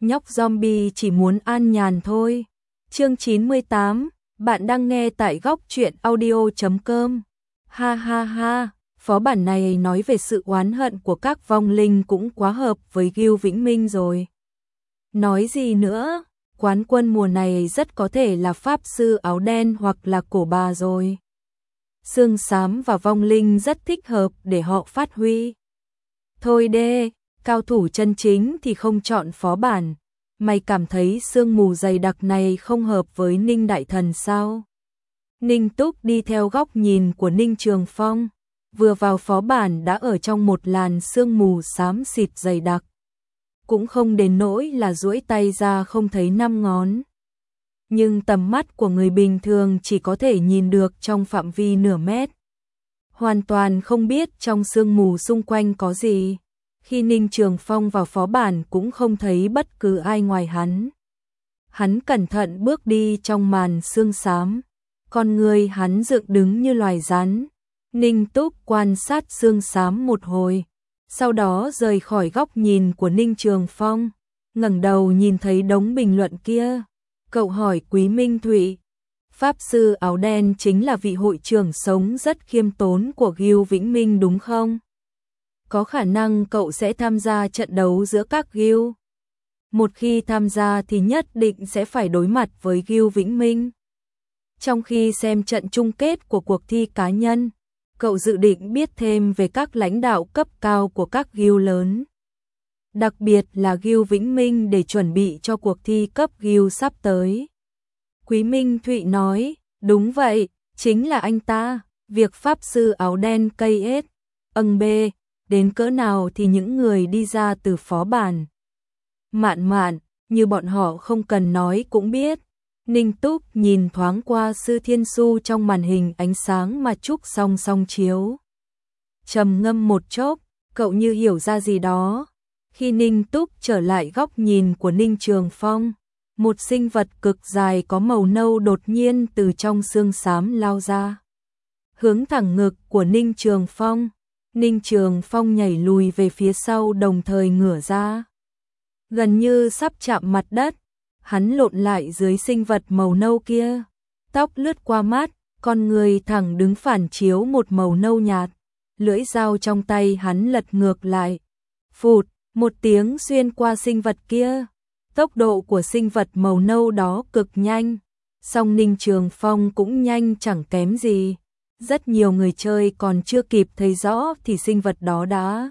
nhóc zombie chỉ muốn an nhàn thôi. Chương 98, bạn đang nghe tại góc truyện audio.com. Ha ha ha, phó bản này nói về sự oán hận của các vong linh cũng quá hợp với Gưu Vĩnh Minh rồi. Nói gì nữa, quán quân mùa này rất có thể là pháp sư áo đen hoặc là cổ bà rồi. Xương xám và vong linh rất thích hợp để họ phát huy. Thôi đê, cao thủ chân chính thì không chọn phó bản. Mày cảm thấy sương mù dày đặc này không hợp với Ninh Đại Thần sao? Ninh Túc đi theo góc nhìn của Ninh Trường Phong, vừa vào phó bản đã ở trong một làn sương mù xám xịt dày đặc. Cũng không đến nỗi là duỗi tay ra không thấy 5 ngón. Nhưng tầm mắt của người bình thường chỉ có thể nhìn được trong phạm vi nửa mét. Hoàn toàn không biết trong sương mù xung quanh có gì. Khi Ninh Trường Phong vào phó bản cũng không thấy bất cứ ai ngoài hắn. Hắn cẩn thận bước đi trong màn sương xám. Con người hắn dựng đứng như loài rắn. Ninh Túc quan sát sương xám một hồi. Sau đó rời khỏi góc nhìn của Ninh Trường Phong. Ngẩng đầu nhìn thấy đống bình luận kia. Cậu hỏi Quý Minh Thụy. Pháp sư áo đen chính là vị hội trưởng sống rất khiêm tốn của Gưu Vĩnh Minh đúng không? Có khả năng cậu sẽ tham gia trận đấu giữa các Gưu. Một khi tham gia thì nhất định sẽ phải đối mặt với Gưu Vĩnh Minh. Trong khi xem trận chung kết của cuộc thi cá nhân, cậu dự định biết thêm về các lãnh đạo cấp cao của các Gưu lớn. Đặc biệt là Gưu Vĩnh Minh để chuẩn bị cho cuộc thi cấp Gưu sắp tới. Quý Minh Thụy nói, đúng vậy, chính là anh ta, việc pháp sư áo đen cây ết, B, đến cỡ nào thì những người đi ra từ phó bản. Mạn, như bọn họ không cần nói cũng biết. Ninh Túc nhìn thoáng qua Sư Thiên Su trong màn hình ánh sáng mà Trúc song song chiếu. Trầm ngâm một chốc, cậu như hiểu ra gì đó. Khi Ninh Túc trở lại góc nhìn của Ninh Trường Phong, một sinh vật cực dài có màu nâu đột nhiên từ trong sương xám lao ra. Hướng thẳng ngực của Ninh Trường Phong. Ninh Trường Phong nhảy lùi về phía sau đồng thời ngửa ra. Gần như sắp chạm mặt đất, hắn lộn lại dưới sinh vật màu nâu kia. Tóc lướt qua mắt, con người thẳng đứng phản chiếu một màu nâu nhạt. Lưỡi dao trong tay hắn lật ngược lại. Phụt, một tiếng xuyên qua sinh vật kia. Tốc độ của sinh vật màu nâu đó cực nhanh. Song Ninh Trường Phong cũng nhanh chẳng kém gì. Rất nhiều người chơi còn chưa kịp thấy rõ thì sinh vật đó đã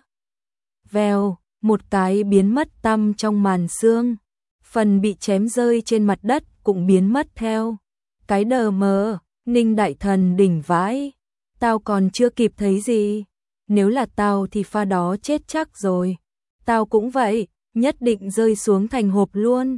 vèo, một cái biến mất tăm trong màn sương. Phần bị chém rơi trên mặt đất cũng biến mất theo. Cái đờ mờ, Ninh Đại Thần đỉnh vãi. Tao còn chưa kịp thấy gì. Nếu là tao thì pha đó chết chắc rồi. Tao cũng vậy, nhất định rơi xuống thành hộp luôn.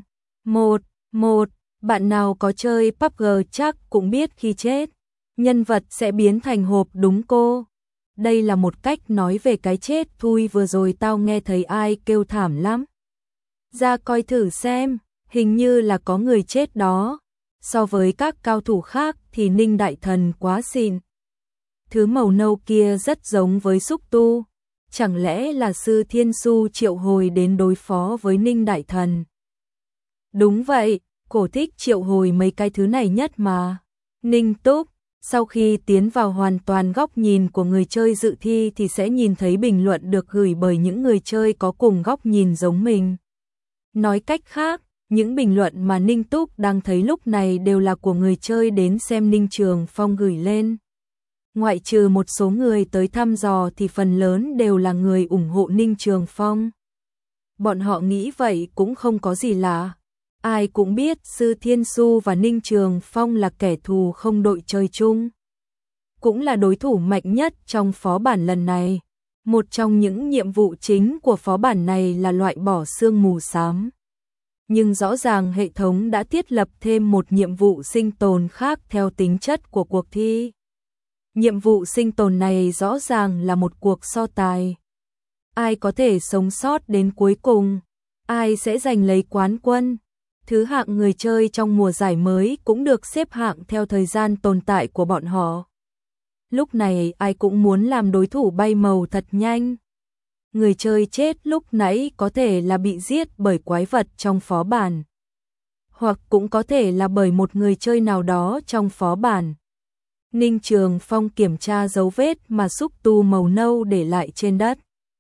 Một, bạn nào có chơi PUBG chắc cũng biết khi chết, nhân vật sẽ biến thành hộp đúng cô. Đây là một cách nói về cái chết thui vừa rồi tao nghe thấy ai kêu thảm lắm. Ra coi thử xem, hình như là có người chết đó. So với các cao thủ khác thì Ninh Đại Thần quá xịn. Thứ màu nâu kia rất giống với xúc tu. Chẳng lẽ là Sư Thiên Su triệu hồi đến đối phó với Ninh Đại Thần? Đúng vậy, cổ thích triệu hồi mấy cái thứ này nhất mà. Ninh Túc, sau khi tiến vào hoàn toàn góc nhìn của người chơi dự thi thì sẽ nhìn thấy bình luận được gửi bởi những người chơi có cùng góc nhìn giống mình. Nói cách khác, những bình luận mà Ninh Túc đang thấy lúc này đều là của người chơi đến xem Ninh Trường Phong gửi lên. Ngoại trừ một số người tới thăm dò thì phần lớn đều là người ủng hộ Ninh Trường Phong. Bọn họ nghĩ vậy cũng không có gì lạ. Ai cũng biết Sư Thiên Su và Ninh Trường Phong là kẻ thù không đội chơi chung. Cũng là đối thủ mạnh nhất trong phó bản lần này. Một trong những nhiệm vụ chính của phó bản này là loại bỏ sương mù xám. Nhưng rõ ràng hệ thống đã thiết lập thêm một nhiệm vụ sinh tồn khác theo tính chất của cuộc thi. Nhiệm vụ sinh tồn này rõ ràng là một cuộc so tài. Ai có thể sống sót đến cuối cùng, ai sẽ giành lấy quán quân. Thứ hạng người chơi trong mùa giải mới cũng được xếp hạng theo thời gian tồn tại của bọn họ. Lúc này ai cũng muốn làm đối thủ bay màu thật nhanh. người chơi chết lúc nãy có thể là bị giết bởi quái vật trong phó bản, hoặc cũng có thể là bởi một người chơi nào đó trong phó bản. Ninh Trường Phong kiểm tra dấu vết mà xúc tu màu nâu để lại trên đất.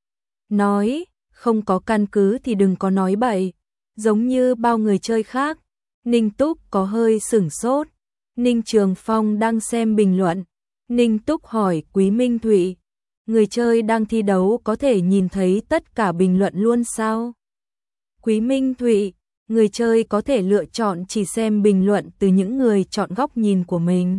Nói, không có căn cứ thì đừng có nói bậy, giống như bao người chơi khác. Ninh Túc có hơi sửng sốt. Ninh Trường Phong đang xem bình luận. Ninh Túc hỏi Quý Minh Thụy, người chơi đang thi đấu có thể nhìn thấy tất cả bình luận luôn sao? Quý Minh Thụy, người chơi có thể lựa chọn chỉ xem bình luận từ những người chọn góc nhìn của mình.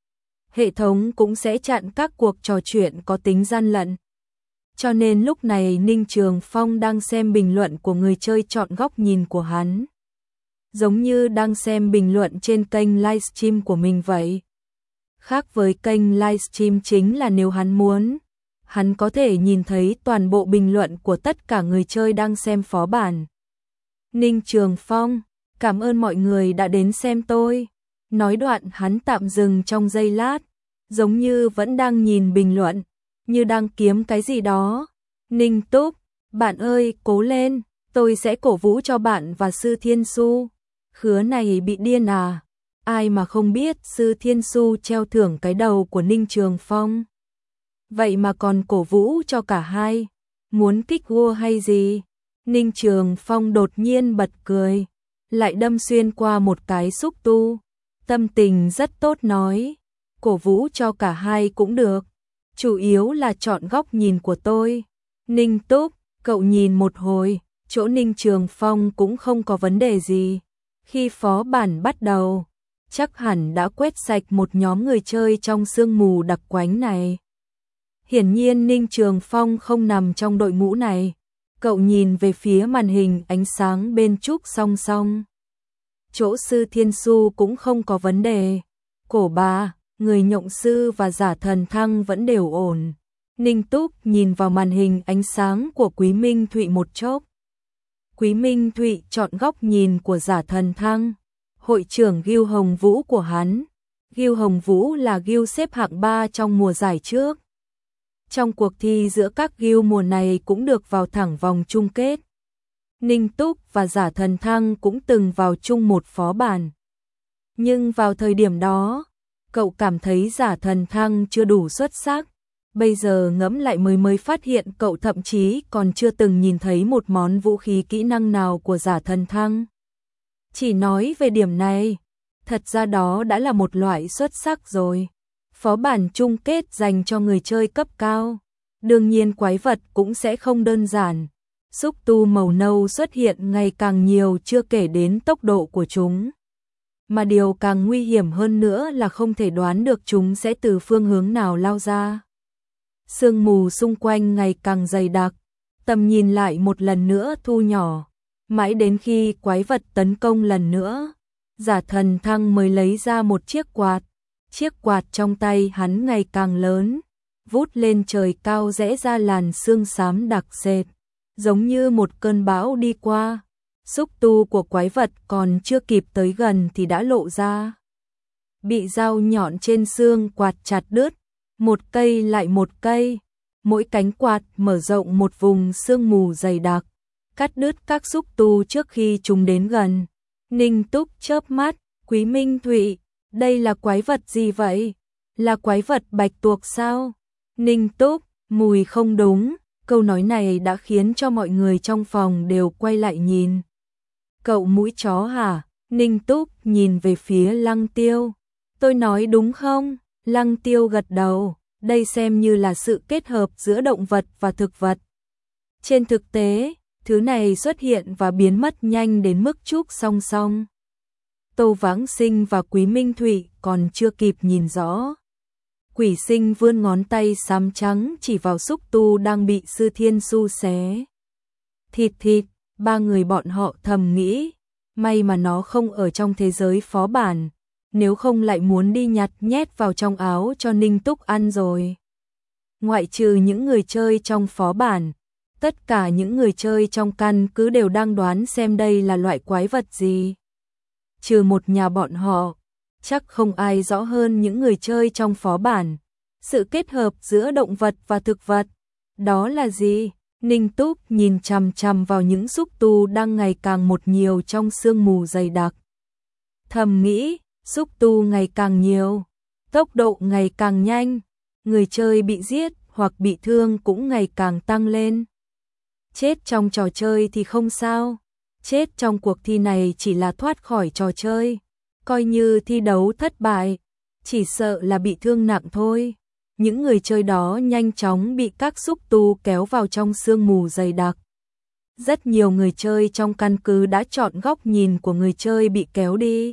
Hệ thống cũng sẽ chặn các cuộc trò chuyện có tính gian lận. Cho nên lúc này Ninh Trường Phong đang xem bình luận của người chơi chọn góc nhìn của hắn. Giống như đang xem bình luận trên kênh livestream của mình vậy. Khác với kênh livestream chính là nếu hắn muốn, hắn có thể nhìn thấy toàn bộ bình luận của tất cả người chơi đang xem phó bản. Ninh Trường Phong, cảm ơn mọi người đã đến xem tôi. Nói đoạn hắn tạm dừng trong giây lát, giống như vẫn đang nhìn bình luận, như đang kiếm cái gì đó. Ninh Túc, bạn ơi, cố lên, tôi sẽ cổ vũ cho bạn và Sư Thiên Su. Khứa này bị điên à? Ai mà không biết Sư Thiên Su treo thưởng cái đầu của Ninh Trường Phong. Vậy mà còn cổ vũ cho cả hai. Muốn kích vua hay gì? Ninh Trường Phong đột nhiên bật cười, lại đâm xuyên qua một cái xúc tu. Tâm tình rất tốt nói, cổ vũ cho cả hai cũng được. Chủ yếu là chọn góc nhìn của tôi. Ninh Túc, cậu nhìn một hồi, chỗ Ninh Trường Phong cũng không có vấn đề gì. Khi phó bản bắt đầu, chắc hẳn đã quét sạch một nhóm người chơi trong sương mù đặc quánh này. Hiển nhiên Ninh Trường Phong không nằm trong đội ngũ này. Cậu nhìn về phía màn hình ánh sáng bên trúc song song. Chỗ Sư Thiên Su cũng không có vấn đề. Cổ bà, người nhộng sư và giả thần thăng vẫn đều ổn. Ninh Túc nhìn vào màn hình ánh sáng của Quý Minh Thụy một chốc. Quý Minh Thụy chọn góc nhìn của giả thần thăng, hội trưởng Guild Hồng Vũ của hắn. Guild Hồng Vũ là guild xếp hạng 3 trong mùa giải trước. Trong cuộc thi giữa các guild mùa này cũng được vào thẳng vòng chung kết. Ninh Túc và giả thần thăng cũng từng vào chung một phó bản. Nhưng vào thời điểm đó, cậu cảm thấy giả thần thăng chưa đủ xuất sắc. Bây giờ ngẫm lại mới phát hiện cậu thậm chí còn chưa từng nhìn thấy một món vũ khí kỹ năng nào của giả thần thăng. Chỉ nói về điểm này, thật ra đó đã là một loại xuất sắc rồi. Phó bản chung kết dành cho người chơi cấp cao. Đương nhiên quái vật cũng sẽ không đơn giản. Xúc tu màu nâu xuất hiện ngày càng nhiều chưa kể đến tốc độ của chúng. Mà điều càng nguy hiểm hơn nữa là không thể đoán được chúng sẽ từ phương hướng nào lao ra. Sương mù xung quanh ngày càng dày đặc, tầm nhìn lại một lần nữa thu nhỏ, mãi đến khi quái vật tấn công lần nữa, giả thần thăng mới lấy ra một chiếc quạt. Chiếc quạt trong tay hắn ngày càng lớn, vút lên trời cao rẽ ra làn sương xám đặc sệt, giống như một cơn bão đi qua. Xúc tu của quái vật còn chưa kịp tới gần thì đã lộ ra. Bị dao nhọn trên xương quạt chặt đứt, một cây lại một cây, mỗi cánh quạt mở rộng một vùng sương mù dày đặc, cắt đứt các xúc tu trước khi chúng đến gần. Ninh Túc chớp mắt, Quý Minh Thụy, đây là quái vật gì vậy? Là quái vật bạch tuộc sao? Ninh Túc, mùi không đúng, câu nói này đã khiến cho mọi người trong phòng đều quay lại nhìn. Cậu mũi chó hả? Ninh Túc nhìn về phía Lăng Tiêu. Tôi nói đúng không? Lăng Tiêu gật đầu, đây xem như là sự kết hợp giữa động vật và thực vật. Trên thực tế, thứ này xuất hiện và biến mất nhanh đến mức trúc song song. Tô Vãng Sinh và Quý Minh Thụy còn chưa kịp nhìn rõ. Quỷ Sinh vươn ngón tay xám trắng chỉ vào xúc tu đang bị Sư Thiên Su xé. Thịt thịt, ba người bọn họ thầm nghĩ, may mà nó không ở trong thế giới phó bản, nếu không lại muốn đi nhặt nhét vào trong áo cho Ninh Túc ăn rồi. Ngoại trừ những người chơi trong phó bản, tất cả những người chơi trong căn cứ đều đang đoán xem đây là loại quái vật gì. Trừ một nhà bọn họ, chắc không ai rõ hơn những người chơi trong phó bản. Sự kết hợp giữa động vật và thực vật, đó là gì? Ninh Túc nhìn chằm chằm vào những xúc tu đang ngày càng một nhiều trong sương mù dày đặc. Thầm nghĩ, xúc tu ngày càng nhiều, tốc độ ngày càng nhanh, người chơi bị giết hoặc bị thương cũng ngày càng tăng lên. Chết trong trò chơi thì không sao, chết trong cuộc thi này chỉ là thoát khỏi trò chơi, coi như thi đấu thất bại, chỉ sợ là bị thương nặng thôi. Những người chơi đó nhanh chóng bị các xúc tu kéo vào trong sương mù dày đặc. Rất nhiều người chơi trong căn cứ đã chọn góc nhìn của người chơi bị kéo đi,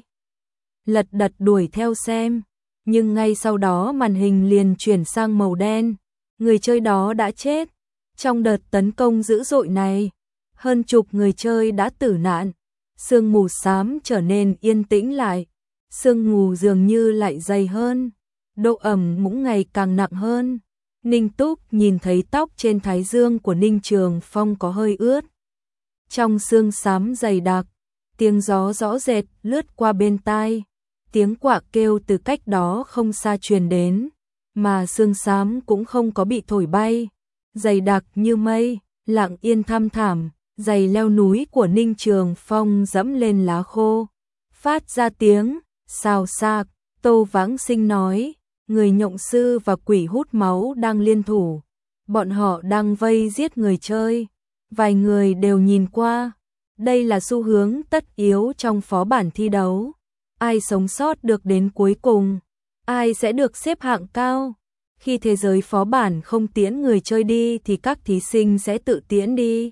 lật đật đuổi theo xem, nhưng ngay sau đó màn hình liền chuyển sang màu đen, người chơi đó đã chết. Trong đợt tấn công dữ dội này, hơn chục người chơi đã tử nạn, sương mù xám trở nên yên tĩnh lại, sương mù dường như lại dày hơn, độ ẩm cũng ngày càng nặng hơn. Ninh Túc nhìn thấy tóc trên thái dương của Ninh Trường Phong có hơi ướt. Trong sương xám dày đặc, tiếng gió rõ rệt lướt qua bên tai, tiếng quạ kêu từ cách đó không xa truyền đến, mà sương xám cũng không có bị thổi bay, dày đặc như mây, lặng yên thăm thẳm, giày leo núi của Ninh Trường Phong dẫm lên lá khô, phát ra tiếng xào xạc. Tô Vãng Sinh nói, người nhộng sư và quỷ hút máu đang liên thủ, bọn họ đang vây giết người chơi. Vài người đều nhìn qua, đây là xu hướng tất yếu trong phó bản thi đấu. Ai sống sót được đến cuối cùng, ai sẽ được xếp hạng cao. Khi thế giới phó bản không tiễn người chơi đi thì các thí sinh sẽ tự tiễn đi.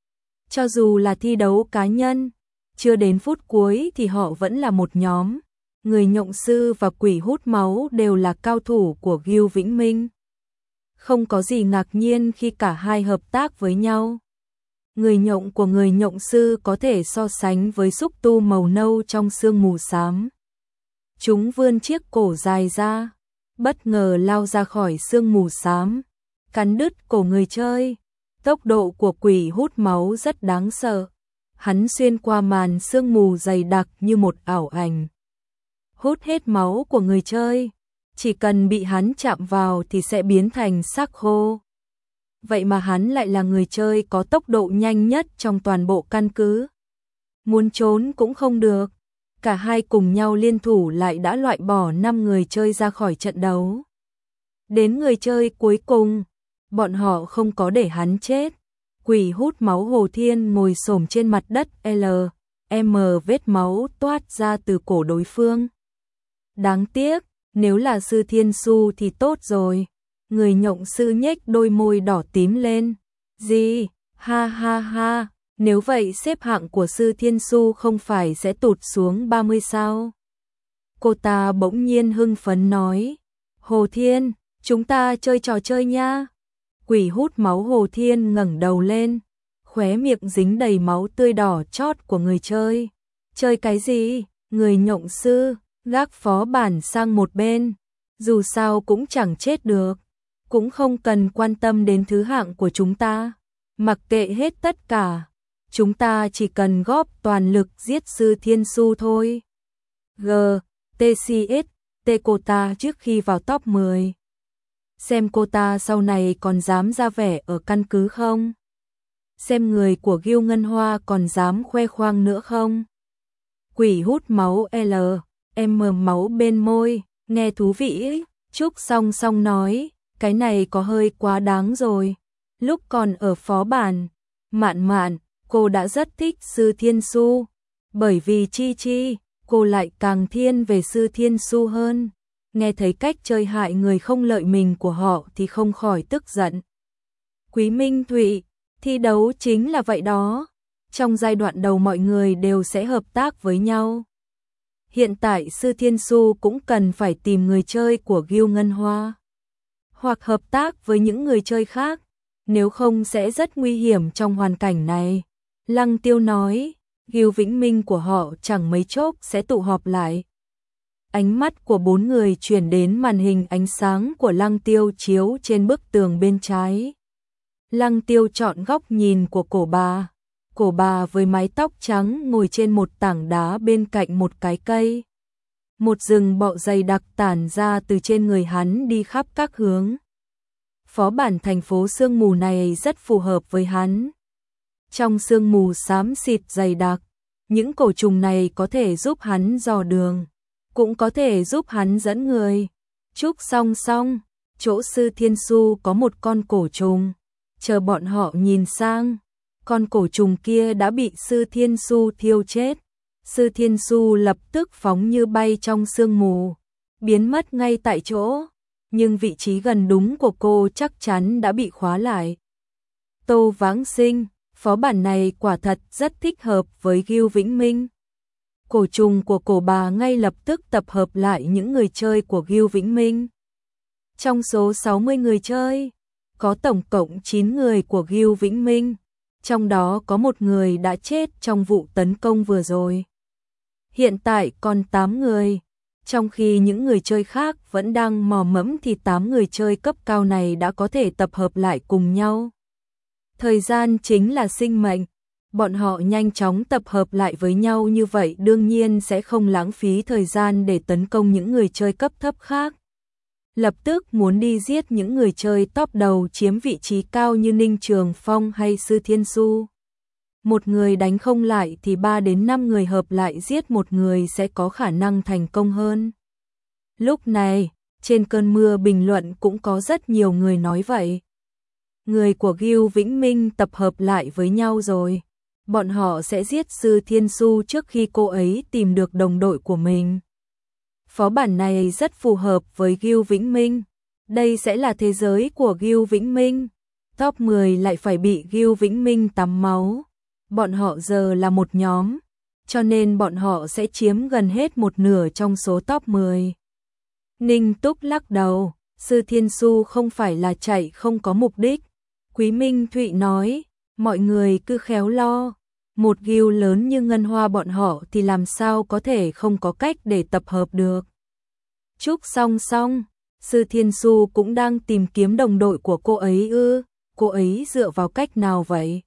Cho dù là thi đấu cá nhân, chưa đến phút cuối thì họ vẫn là một nhóm. Người nhộng sư và quỷ hút máu đều là cao thủ của Gưu Vĩnh Minh. Không có gì ngạc nhiên khi cả hai hợp tác với nhau. Người nhộng của người nhộng sư có thể so sánh với xúc tu màu nâu trong sương mù xám. Chúng vươn chiếc cổ dài ra, bất ngờ lao ra khỏi sương mù xám, cắn đứt cổ người chơi. Tốc độ của quỷ hút máu rất đáng sợ. Hắn xuyên qua màn sương mù dày đặc như một ảo ảnh, hút hết máu của người chơi. Chỉ cần bị hắn chạm vào thì sẽ biến thành xác khô. Vậy mà hắn lại là người chơi có tốc độ nhanh nhất trong toàn bộ căn cứ. Muốn trốn cũng không được. Cả hai cùng nhau liên thủ lại đã loại bỏ 5 người chơi ra khỏi trận đấu. Đến người chơi cuối cùng, bọn họ không có để hắn chết. Quỷ hút máu Hồ Thiên ngồi xổm trên mặt đất, vết máu toát ra từ cổ đối phương. Đáng tiếc, nếu là Sư Thiên Su thì tốt rồi. Người nhộng sư nhếch đôi môi đỏ tím lên. Gì? Ha ha ha, nếu vậy xếp hạng của Sư Thiên Su không phải sẽ tụt xuống 30 sao? Cô ta bỗng nhiên hưng phấn nói. Hồ Thiên, chúng ta chơi trò chơi nha. Quỷ hút máu Hồ Thiên ngẩng đầu lên, khóe miệng dính đầy máu tươi đỏ chót của người chơi. Chơi cái gì? Người nhộng sư gác phó bản sang một bên, dù sao cũng chẳng chết được, cũng không cần quan tâm đến thứ hạng của chúng ta, mặc kệ hết tất cả, chúng ta chỉ cần góp toàn lực giết Sư Thiên Su thôi. TCS, cô ta trước khi vào top 10. Xem cô ta sau này còn dám ra vẻ ở căn cứ không? Xem người của Gưu Ngân Hoa còn dám khoe khoang nữa không? Quỷ hút máu máu bên môi, nghe thú vị. Trúc song song nói, cái này có hơi quá đáng rồi. Lúc còn ở phó bản, Mạn, cô đã rất thích Sư Thiên Su, bởi vì Chi, cô lại càng thiên về Sư Thiên Su hơn. Nghe thấy cách chơi hại người không lợi mình của họ thì không khỏi tức giận. Quý Minh Thụy, thi đấu chính là vậy đó. Trong giai đoạn đầu mọi người đều sẽ hợp tác với nhau. Hiện tại Sư Thiên Su cũng cần phải tìm người chơi của Gưu Ngân Hoa, hoặc hợp tác với những người chơi khác, nếu không sẽ rất nguy hiểm trong hoàn cảnh này. Lăng Tiêu nói, Gưu Vĩnh Minh của họ chẳng mấy chốc sẽ tụ họp lại. Ánh mắt của 4 người chuyển đến màn hình ánh sáng của Lăng Tiêu chiếu trên bức tường bên trái. Lăng Tiêu chọn góc nhìn của cổ bà với mái tóc trắng ngồi trên một tảng đá bên cạnh một cái cây. Một rừng bọ dày đặc tản ra từ trên người hắn đi khắp các hướng. Phó bản thành phố sương mù này rất phù hợp với hắn. Trong sương mù xám xịt dày đặc, những cổ trùng này có thể giúp hắn dò đường, cũng có thể giúp hắn dẫn người. Trúc song song, chỗ Sư Thiên Su có một con cổ trùng. Chờ bọn họ nhìn sang, con cổ trùng kia đã bị Sư Thiên Su thiêu chết. Sư Thiên Su lập tức phóng như bay trong sương mù, biến mất ngay tại chỗ. Nhưng vị trí gần đúng của cô chắc chắn đã bị khóa lại. Tô Vãng Sinh, phó bản này quả thật rất thích hợp với Gưu Vĩnh Minh. Cổ trùng của cổ bà ngay lập tức tập hợp lại những người chơi của Gưu Vĩnh Minh. Trong số 60 người chơi, có tổng cộng 9 người của Gưu Vĩnh Minh, trong đó có một người đã chết trong vụ tấn công vừa rồi. Hiện tại còn 8 người, trong khi những người chơi khác vẫn đang mò mẫm thì 8 người chơi cấp cao này đã có thể tập hợp lại cùng nhau. Thời gian chính là sinh mệnh, bọn họ nhanh chóng tập hợp lại với nhau như vậy đương nhiên sẽ không lãng phí thời gian để tấn công những người chơi cấp thấp khác. Lập tức muốn đi giết những người chơi top đầu chiếm vị trí cao như Ninh Trường Phong hay Sư Thiên Su. Một người đánh không lại thì 3 đến 5 người hợp lại giết một người sẽ có khả năng thành công hơn. Lúc này, trên cơn mưa bình luận cũng có rất nhiều người nói vậy. Người của Gưu Vĩnh Minh tập hợp lại với nhau rồi. Bọn họ sẽ giết Sư Thiên Su trước khi cô ấy tìm được đồng đội của mình. Phó bản này rất phù hợp với Gưu Vĩnh Minh. Đây sẽ là thế giới của Gưu Vĩnh Minh. Top 10 lại phải bị Gưu Vĩnh Minh tắm máu. Bọn họ giờ là một nhóm, cho nên bọn họ sẽ chiếm gần hết một nửa trong số top 10. Ninh Túc lắc đầu, Sư Thiên Su không phải là chạy không có mục đích. Quý Minh Thụy nói, mọi người cứ khéo lo. Một guild lớn như Ngân Hoa bọn họ thì làm sao có thể không có cách để tập hợp được. Trúc song song, Sư Thiên Su cũng đang tìm kiếm đồng đội của cô ấy ư, cô ấy dựa vào cách nào vậy?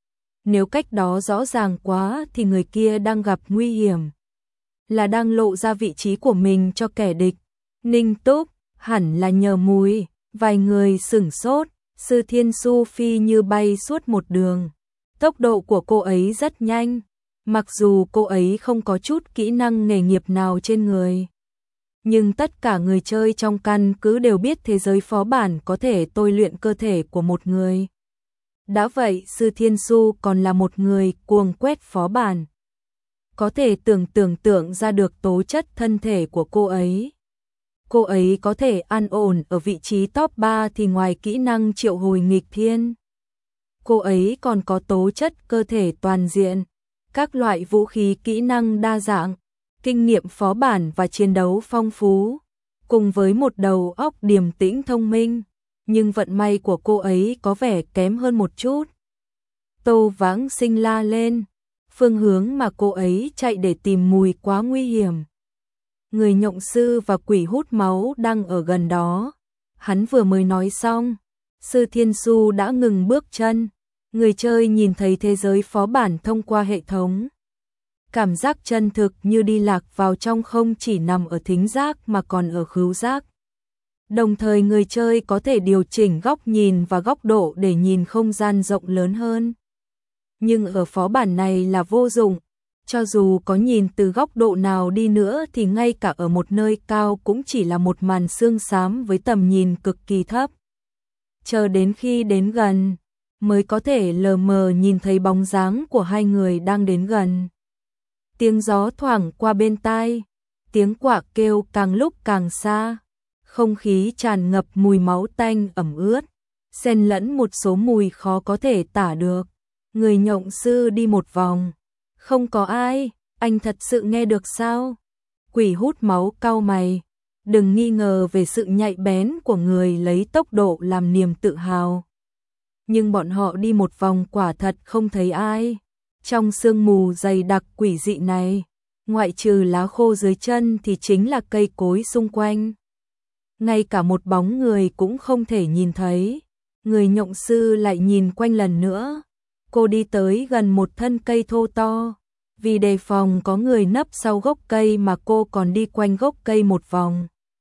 Nếu cách đó rõ ràng quá thì người kia đang gặp nguy hiểm. Là đang lộ ra vị trí của mình cho kẻ địch. Ninh Túc, hẳn là nhờ mùi, vài người sửng sốt, Sư Thiên Su phi như bay suốt một đường. Tốc độ của cô ấy rất nhanh, mặc dù cô ấy không có chút kỹ năng nghề nghiệp nào trên người. Nhưng tất cả người chơi trong căn cứ đều biết thế giới phó bản có thể tôi luyện cơ thể của một người. Đã vậy Sư Thiên Su còn là một người cuồng quét phó bản. Có thể tưởng tượng ra được tố chất thân thể của cô ấy. Cô ấy có thể an ổn ở vị trí top 3 thì ngoài kỹ năng triệu hồi nghịch thiên. Cô ấy còn có tố chất cơ thể toàn diện, các loại vũ khí kỹ năng đa dạng, kinh nghiệm phó bản và chiến đấu phong phú, cùng với một đầu óc điềm tĩnh thông minh. Nhưng vận may của cô ấy có vẻ kém hơn một chút. Tô Vãng Sinh la lên, phương hướng mà cô ấy chạy để tìm mùi quá nguy hiểm. Người nhộng sư và quỷ hút máu đang ở gần đó. Hắn vừa mới nói xong, Sư Thiên Su đã ngừng bước chân. Người chơi nhìn thấy thế giới phó bản thông qua hệ thống. Cảm giác chân thực như đi lạc vào trong không chỉ nằm ở thính giác mà còn ở khứu giác. Đồng thời người chơi có thể điều chỉnh góc nhìn và góc độ để nhìn không gian rộng lớn hơn. Nhưng ở phó bản này là vô dụng, cho dù có nhìn từ góc độ nào đi nữa thì ngay cả ở một nơi cao cũng chỉ là một màn sương xám với tầm nhìn cực kỳ thấp. Chờ đến khi đến gần, mới có thể lờ mờ nhìn thấy bóng dáng của hai người đang đến gần. Tiếng gió thoảng qua bên tai, tiếng quạ kêu càng lúc càng xa. Không khí tràn ngập mùi máu tanh ẩm ướt, xen lẫn một số mùi khó có thể tả được. Người nhộng sư đi một vòng. Không có ai, anh thật sự nghe được sao? Quỷ hút máu cau mày. Đừng nghi ngờ về sự nhạy bén của người lấy tốc độ làm niềm tự hào. Nhưng bọn họ đi một vòng quả thật không thấy ai. Trong sương mù dày đặc quỷ dị này, ngoại trừ lá khô dưới chân thì chính là cây cối xung quanh. Ngay cả một bóng người cũng không thể nhìn thấy. Người nhộng sư lại nhìn quanh lần nữa. Cô đi tới gần một thân cây thô to. Vì đề phòng có người nấp sau gốc cây mà cô còn đi quanh gốc cây một vòng.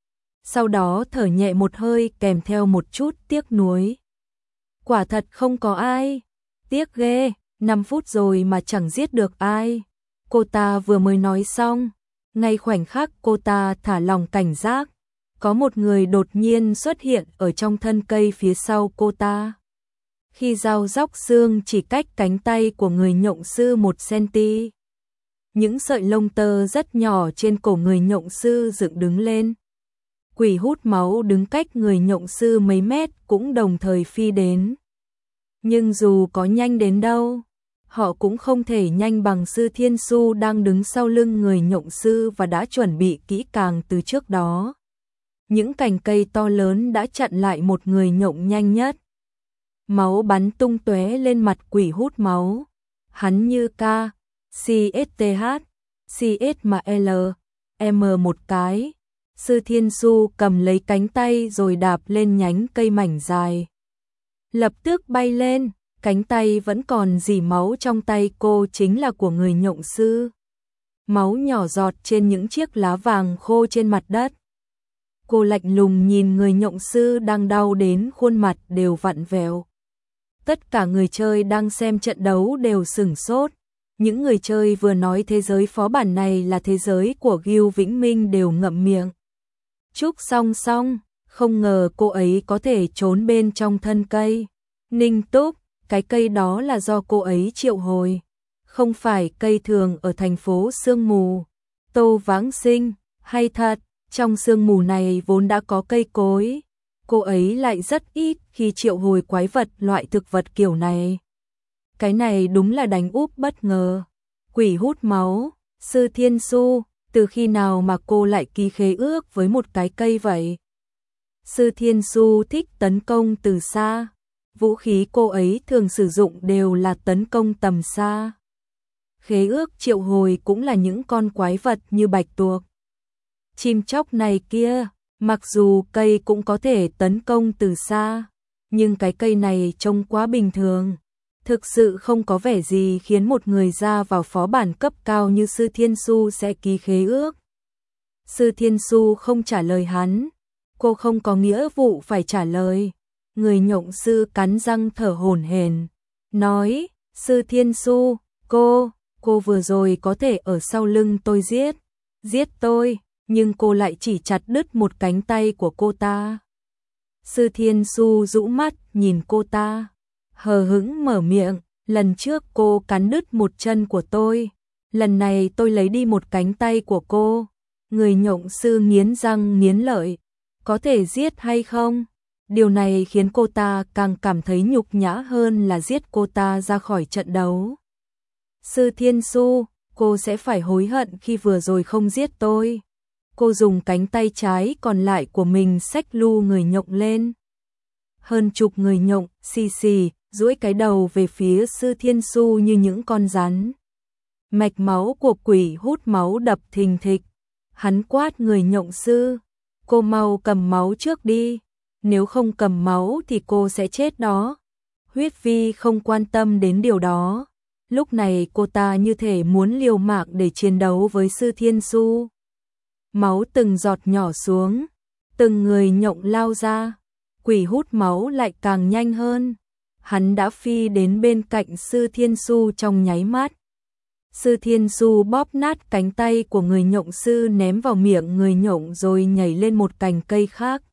sau đó thở nhẹ một hơi kèm theo một chút tiếc nuối. Quả thật không có ai. Tiếc ghê, 5 phút rồi mà chẳng giết được ai. Cô ta vừa mới nói xong, ngay khoảnh khắc cô ta thả lòng cảnh giác, có một người đột nhiên xuất hiện ở trong thân cây phía sau cô ta. Khi dao róc xương chỉ cách cánh tay của người nhộng sư 1 cm. Những sợi lông tơ rất nhỏ trên cổ người nhộng sư dựng đứng lên. Quỷ hút máu đứng cách người nhộng sư mấy mét cũng đồng thời phi đến. Nhưng dù có nhanh đến đâu, họ cũng không thể nhanh bằng Sư Thiên Su đang đứng sau lưng người nhộng sư và đã chuẩn bị kỹ càng từ trước đó. Những cành cây to lớn đã chặn lại một người nhộng nhanh nhất. Máu bắn tung tóe lên mặt quỷ hút máu. Hắn như ca, CSTH, CSML, M một cái. Sư Thiên Su cầm lấy cánh tay rồi đạp lên nhánh cây mảnh dài. Lập tức bay lên, cánh tay vẫn còn rỉ máu trong tay cô chính là của người nhộng sư. Máu nhỏ giọt trên những chiếc lá vàng khô trên mặt đất. Cô lạnh lùng nhìn người nhộng sư đang đau đến khuôn mặt đều vặn vẹo. Tất cả người chơi đang xem trận đấu đều sửng sốt. Những người chơi vừa nói thế giới phó bản này là thế giới của Gưu Vĩnh Minh đều ngậm miệng. Trúc Song Song, không ngờ cô ấy có thể trốn bên trong thân cây. Ninh Túc, cái cây đó là do cô ấy triệu hồi, không phải cây thường ở thành phố sương mù. Tô Vãng Sinh, hay thật, trong sương mù này vốn đã có cây cối. Cô ấy lại rất ít khi triệu hồi quái vật loại thực vật kiểu này. Cái này đúng là đánh úp bất ngờ. Quỷ hút máu, Sư Thiên Su, từ khi nào mà cô lại ký khế ước với một cái cây vậy? Sư Thiên Su thích tấn công từ xa. Vũ khí cô ấy thường sử dụng đều là tấn công tầm xa. Khế ước triệu hồi cũng là những con quái vật như bạch tuộc, chim chóc này kia. Mặc dù cây cũng có thể tấn công từ xa, nhưng cái cây này trông quá bình thường. Thực sự không có vẻ gì khiến một người ra vào phó bản cấp cao như Sư Thiên Su sẽ ký khế ước. Sư Thiên Su không trả lời hắn. Cô không có nghĩa vụ phải trả lời. Người nhộng sư cắn răng thở hổn hển, nói, Sư Thiên Su, cô vừa rồi có thể ở sau lưng tôi giết tôi, nhưng cô lại chỉ chặt đứt một cánh tay của cô ta. Sư Thiên Su rũ mắt nhìn cô ta, hờ hững mở miệng, lần trước cô cắn đứt một chân của tôi, lần này tôi lấy đi một cánh tay của cô. Người nhộng sư nghiến răng nghiến lợi, có thể giết hay không? Điều này khiến cô ta càng cảm thấy nhục nhã hơn là giết cô ta ra khỏi trận đấu. Sư Thiên Su, cô sẽ phải hối hận khi vừa rồi không giết tôi. Cô dùng cánh tay trái còn lại của mình xách lu người nhộng lên. Hơn chục người nhộng xì xì duỗi cái đầu về phía Sư Thiên Su như những con rắn. Mạch máu của quỷ hút máu đập thình thịch. Hắn quát người nhộng sư, cô mau cầm máu trước đi, nếu không cầm máu thì cô sẽ chết đó. Huyết Vi không quan tâm đến điều đó. Lúc này cô ta như thể muốn liều mạng để chiến đấu với Sư Thiên Su. Máu từng giọt nhỏ xuống, từng người nhộng lao ra, quỷ hút máu lại càng nhanh hơn. Hắn đã phi đến bên cạnh Sư Thiên Su trong nháy mắt. Sư Thiên Su bóp nát cánh tay của người nhộng sư ném vào miệng người nhộng rồi nhảy lên một cành cây khác.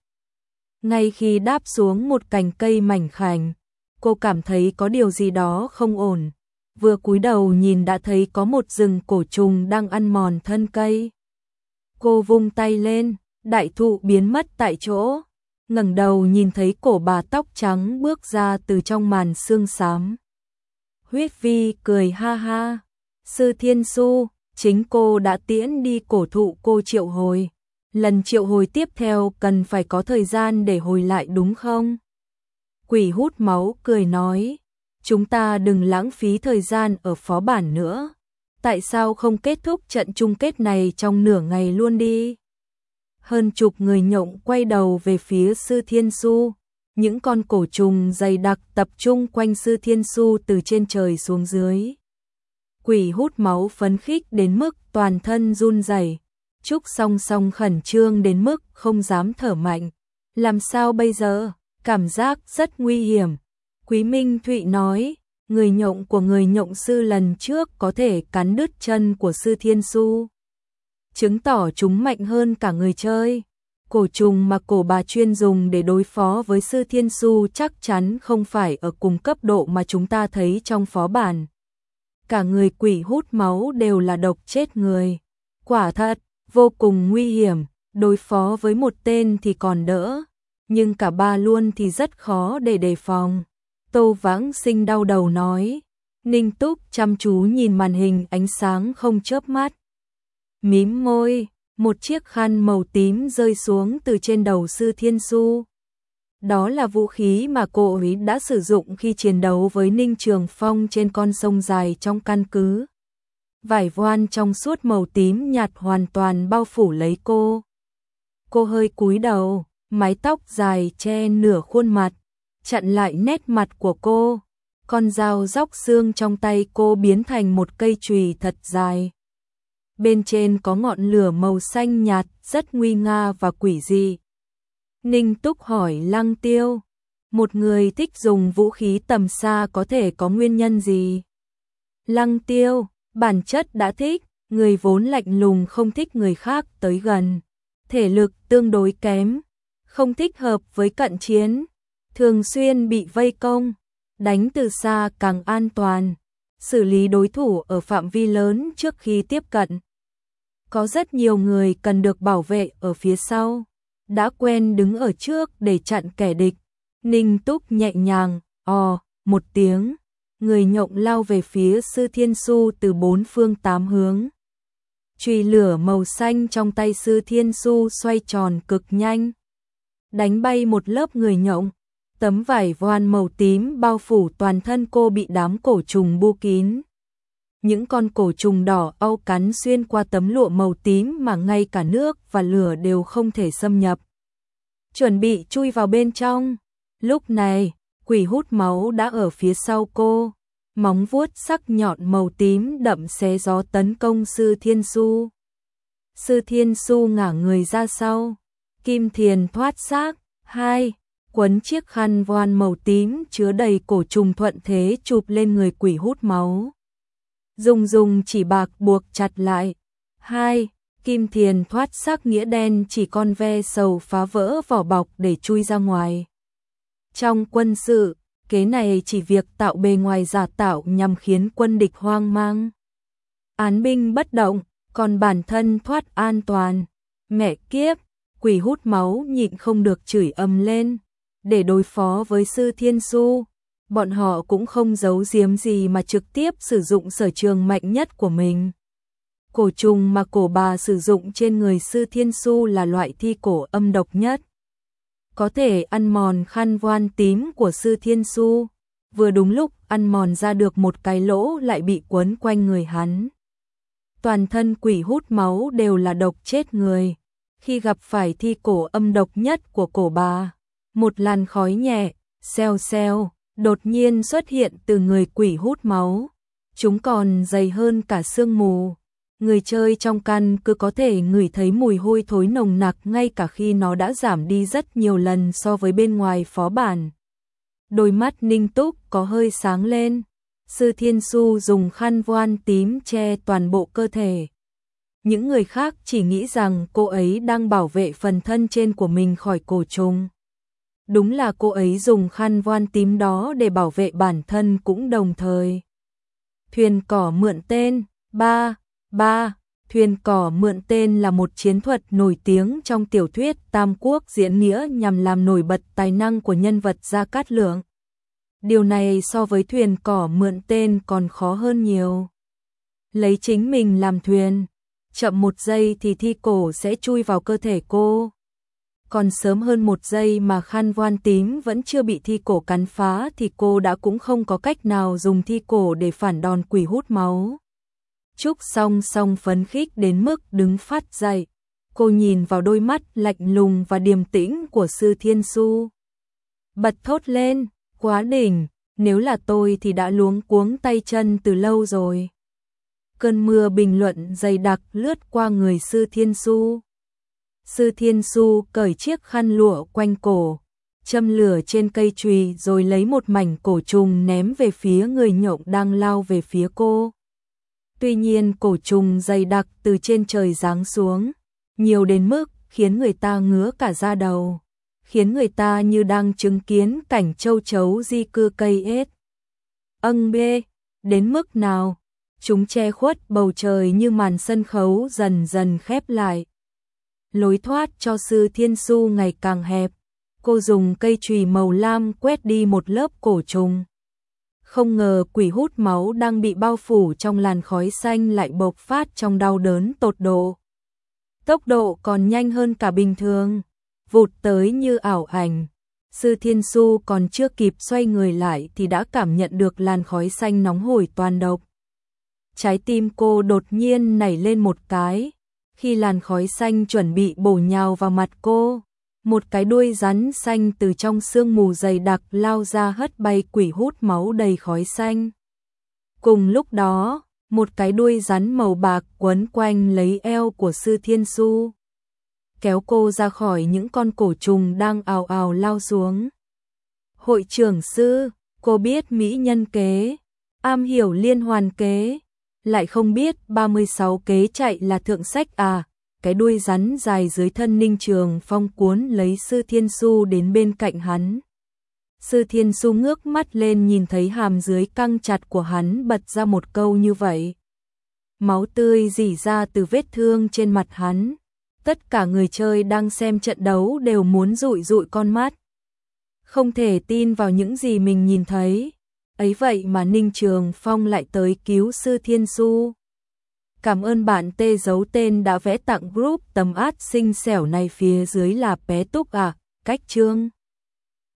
Ngay khi đáp xuống một cành cây mảnh khảnh, cô cảm thấy có điều gì đó không ổn. Vừa cúi đầu nhìn đã thấy có một rừng cổ trùng đang ăn mòn thân cây. Cô vung tay lên, đại thụ biến mất tại chỗ. Ngẩng đầu nhìn thấy cổ bà tóc trắng bước ra từ trong màn sương xám. Huyết Vi cười ha ha. Sư Thiên Su, chính cô đã tiễn đi cổ thụ cô triệu hồi. Lần triệu hồi tiếp theo cần phải có thời gian để hồi lại đúng không? Quỷ hút máu cười nói, chúng ta đừng lãng phí thời gian ở phó bản nữa. Tại sao không kết thúc trận chung kết này trong nửa ngày luôn đi? Hơn chục người nhộng quay đầu về phía Sư Thiên Su. Những con cổ trùng dày đặc tập trung quanh Sư Thiên Su từ trên trời xuống dưới. Quỷ hút máu phấn khích đến mức toàn thân run rẩy. Trúc song song khẩn trương đến mức không dám thở mạnh. Làm sao bây giờ? Cảm giác rất nguy hiểm. Quý Minh Thụy nói, người nhộng của người nhộng sư lần trước có thể cắn đứt chân của sư Thiên Su, chứng tỏ chúng mạnh hơn cả người chơi. Cổ trùng mà cổ bà chuyên dùng để đối phó với sư Thiên Su chắc chắn không phải ở cùng cấp độ mà chúng ta thấy trong phó bản. Cả người quỷ hút máu đều là độc chết người. Quả thật, vô cùng nguy hiểm, đối phó với một tên thì còn đỡ, nhưng cả ba luôn thì rất khó để đề phòng. Tô Vãng Sinh đau đầu nói. Ninh Túc chăm chú nhìn màn hình ánh sáng không chớp mắt. Mím môi, một chiếc khăn màu tím rơi xuống từ trên đầu sư Thiên Su. Đó là vũ khí mà cô ấy đã sử dụng khi chiến đấu với Ninh Trường Phong trên con sông dài trong căn cứ. Vải voan trong suốt màu tím nhạt hoàn toàn bao phủ lấy cô. Cô hơi cúi đầu, mái tóc dài che nửa khuôn mặt, chặn lại nét mặt của cô. Con dao róc xương trong tay cô biến thành một cây chùy thật dài. Bên trên có ngọn lửa màu xanh nhạt, rất nguy nga và quỷ dị. Ninh Túc hỏi Lăng Tiêu, một người thích dùng vũ khí tầm xa có thể có nguyên nhân gì? Lăng Tiêu, bản chất đã thích, người vốn lạnh lùng không thích người khác tới gần. Thể lực tương đối kém, không thích hợp với cận chiến, thường xuyên bị vây công, đánh từ xa càng an toàn, xử lý đối thủ ở phạm vi lớn trước khi tiếp cận. Có rất nhiều người cần được bảo vệ ở phía sau, đã quen đứng ở trước để chặn kẻ địch. Ninh Túc nhẹ nhàng, một tiếng, người nhộng lao về phía sư Thiên Su từ bốn phương tám hướng. Chùy lửa màu xanh trong tay sư Thiên Su xoay tròn cực nhanh, đánh bay một lớp người nhộng. Tấm vải voan màu tím bao phủ toàn thân cô bị đám cổ trùng bu kín. Những con cổ trùng đỏ âu cắn xuyên qua tấm lụa màu tím mà ngay cả nước và lửa đều không thể xâm nhập. Chuẩn bị chui vào bên trong. Lúc này, quỷ hút máu đã ở phía sau cô. Móng vuốt sắc nhọn màu tím đậm xé gió tấn công sư Thiên Su. Sư Thiên Su ngả người ra sau. Kim thiền thoát xác. 2. Quấn chiếc khăn voan màu tím chứa đầy cổ trùng thuận thế chụp lên người quỷ hút máu. Dùng chỉ bạc buộc chặt lại. 2. Kim thiền thoát xác nghĩa đen chỉ con ve sầu phá vỡ vỏ bọc để chui ra ngoài. Trong quân sự, kế này chỉ việc tạo bề ngoài giả tạo nhằm khiến quân địch hoang mang. Án binh bất động, còn bản thân thoát an toàn. Mẹ kiếp, quỷ hút máu nhịn không được chửi ầm lên. Để đối phó với sư Thiên Su, bọn họ cũng không giấu giếm gì mà trực tiếp sử dụng sở trường mạnh nhất của mình. Cổ trùng mà cổ bà sử dụng trên người sư Thiên Su là loại thi cổ âm độc nhất. Có thể ăn mòn khăn voan tím của sư Thiên Su, vừa đúng lúc ăn mòn ra được một cái lỗ lại bị quấn quanh người hắn. Toàn thân quỷ hút máu đều là độc chết người. Khi gặp phải thi cổ âm độc nhất của cổ bà, một làn khói nhẹ, xèo xèo, đột nhiên xuất hiện từ người quỷ hút máu. Chúng còn dày hơn cả sương mù. Người chơi trong căn cứ có thể ngửi thấy mùi hôi thối nồng nặc ngay cả khi nó đã giảm đi rất nhiều lần so với bên ngoài phó bản. Đôi mắt Ninh Túc có hơi sáng lên. Sư Thiên Su dùng khăn voan tím che toàn bộ cơ thể. Những người khác chỉ nghĩ rằng cô ấy đang bảo vệ phần thân trên của mình khỏi cổ trùng. Đúng là cô ấy dùng khăn voan tím đó để bảo vệ bản thân cũng đồng thời. Thuyền cỏ mượn tên. 3. Thuyền cỏ mượn tên là một chiến thuật nổi tiếng trong tiểu thuyết Tam Quốc diễn nghĩa nhằm làm nổi bật tài năng của nhân vật Gia Cát Lượng. Điều này so với thuyền cỏ mượn tên còn khó hơn nhiều. Lấy chính mình làm thuyền, chậm 1 giây thì thi cổ sẽ chui vào cơ thể cô. Còn sớm hơn 1 giây mà khăn voan tím vẫn chưa bị thi cổ cắn phá thì cô đã cũng không có cách nào dùng thi cổ để phản đòn quỷ hút máu. Trúc song song phấn khích đến mức đứng phát dậy. Cô nhìn vào đôi mắt lạnh lùng và điềm tĩnh của sư Thiên Su. Bật thốt lên, quá đỉnh, nếu là tôi thì đã luống cuống tay chân từ lâu rồi. cơn mưa bình luận dày đặc lướt qua người Sư Thiên Su. Sư Thiên Su cởi chiếc khăn lụa quanh cổ, châm lửa trên cây chùy rồi lấy một mảnh cổ trùng ném về phía người nhộng đang lao về phía cô. Tuy nhiên cổ trùng dày đặc từ trên trời giáng xuống, nhiều đến mức khiến người ta ngứa cả da đầu, khiến người ta như đang chứng kiến cảnh châu chấu di cư cây ết. Bê, đến mức nào? Chúng che khuất bầu trời như màn sân khấu dần dần khép lại. Lối thoát cho Sư Thiên Su ngày càng hẹp. Cô dùng cây chùy màu lam quét đi một lớp cổ trùng. Không ngờ quỷ hút máu đang bị bao phủ trong làn khói xanh lại bộc phát trong đau đớn tột độ. Tốc độ còn nhanh hơn cả bình thường, vụt tới như ảo ảnh. Sư Thiên Su còn chưa kịp xoay người lại thì đã cảm nhận được làn khói xanh nóng hổi toan độc. Trái tim cô đột nhiên nảy lên một cái, khi làn khói xanh chuẩn bị bổ nhào vào mặt cô. Một cái đuôi rắn xanh từ trong sương mù dày đặc lao ra hất bay quỷ hút máu đầy khói xanh. Cùng lúc đó, một cái đuôi rắn màu bạc quấn quanh lấy eo của Sư Thiên Su, kéo cô ra khỏi những con cổ trùng đang ào ào lao xuống. Hội trưởng Sư, cô biết mỹ nhân kế, am hiểu liên hoàn kế, lại không biết 36 kế chạy là thượng sách à? Cái đuôi rắn dài dưới thân Ninh Trường Phong cuốn lấy Sư Thiên Su đến bên cạnh hắn. Sư Thiên Su ngước mắt lên nhìn thấy hàm dưới căng chặt của hắn bật ra một câu như vậy. Máu tươi rỉ ra từ vết thương trên mặt hắn. Tất cả người chơi đang xem trận đấu đều muốn dụi dụi con mắt. Không thể tin vào những gì mình nhìn thấy. Ấy vậy mà Ninh Trường Phong lại tới cứu Sư Thiên Su. Cảm ơn bạn T dấu tên đã vẽ tặng group tấm át xinh xẻo này, phía dưới là Bé Túc à, cách chương.